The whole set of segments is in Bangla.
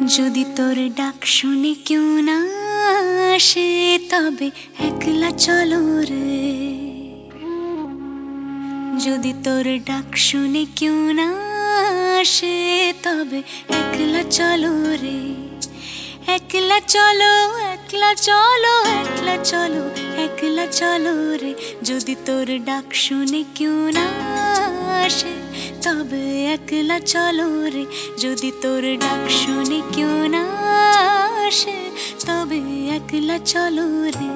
যদি তোর ডাক শুনে কেউ না আসে তবে একলা চলো রে। যদি তোর ডাক শুনে কেউ না আসে তবে একলা চলো রে। একলা চলো একলা চলো একলা চলো একলা চলো রে। যদি তোর ডাক শুনে কেউ না আসে তবে একলা চলো রে। যদি তোর ডাক শুনে কেউ না আসে তবে একলা চলো রে।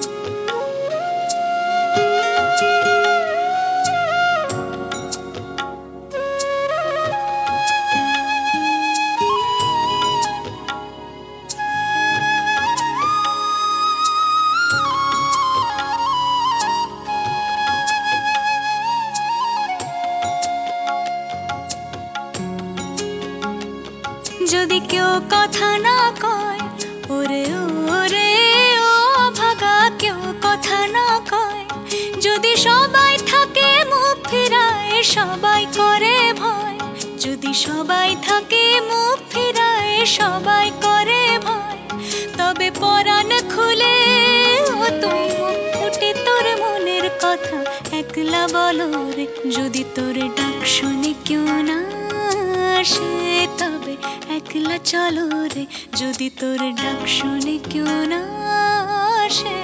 যদি কেউ কথা না কয় ওরে ওরে ও ভাগা, কেউ কথা না কয়, যদি সবাই থাকে মুখ ফিরায় সবাই করে ভয়, যদি সবাই থাকে মুখ ফিরায় সবাই করে ভয়, তবে পরাণ খুলে ও তুই মুখ ফুটে তোর মনের কথা একলা বলো রে। যদি তোর ডাক শুনে কেউ না আসে তবে একলা চলো রে। যদি তোর ডাক শুনে কেউ না আসে।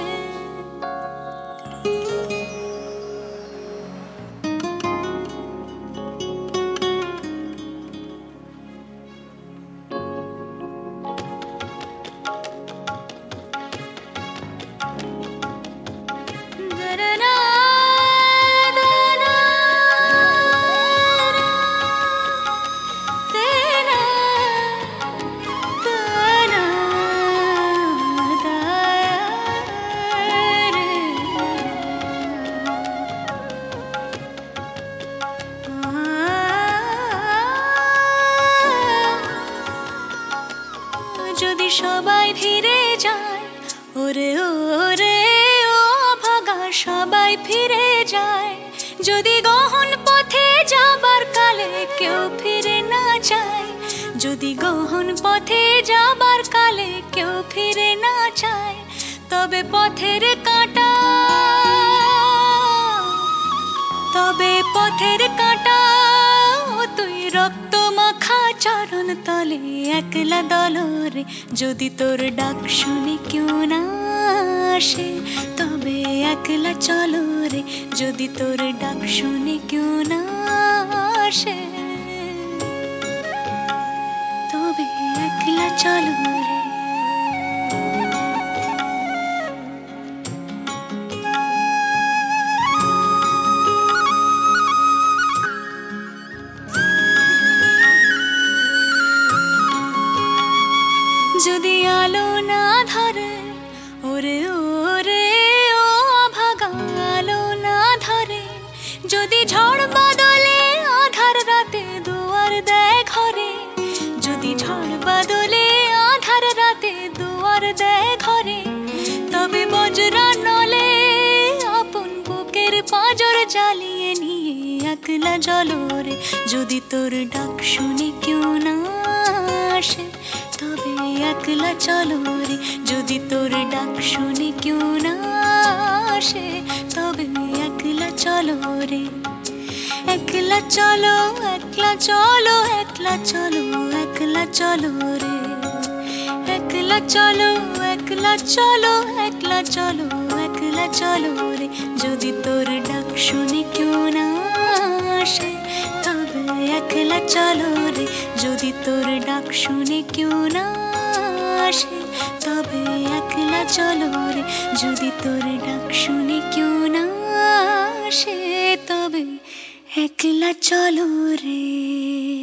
যদি সবাই ফিরে যায় ওরে ওরে ও ভাগা, সবাই ফিরে যায়, যদি গহন পথে যাবার কালে কেউ ফিরে না যায়, যদি গহন পথে যাবার কালে কেউ ফিরে না যায়, তবে পথের কাঁটা, তবে পথের কাঁটা তুই রক্ত মাখা চরণ তলে একলা দলরে। যদি তোর ডাক শুনে কেউ না আসে তবে একলা চলো রে। যদি তোর ডাক শুনে কেউ না আসে তবে একলা চলো রে। যদি আলো না ধরে ওরে ওরে ও ভাগা, আলো না ধরে, যদি ঝড় বাদলে আধার রাতে দুয়ার দেয় ঘরে, যদি ঝড় বাদলে আধার রাতে দুয়ার দেয় ঘরে, তবে বজ্রা নলে আপন বুকের পাঁজর জ্বালিয়ে নিয়ে একলা জ্বলরে। যদি তোর ডাক শুনে কেউ না আসে তবে একলা চলো রে। যদি তোর ডাক শুনে কেউ না আসে তবে একলা চলো রে। একলা চলো একলা চলো একলা চলো একলা চলো রে। একলা চলো একলা চলো একলা চলো একলা চলো রে। যদি তোর ডাক শুনে কেউ না আসে তবে একলা চলো রে। যদি তোর ডাক শুনে কেউ না আসে তবে একলা চলো রে। যদি তোর ডাক শুনে কেউ না আসে তবে একলা চলো রে।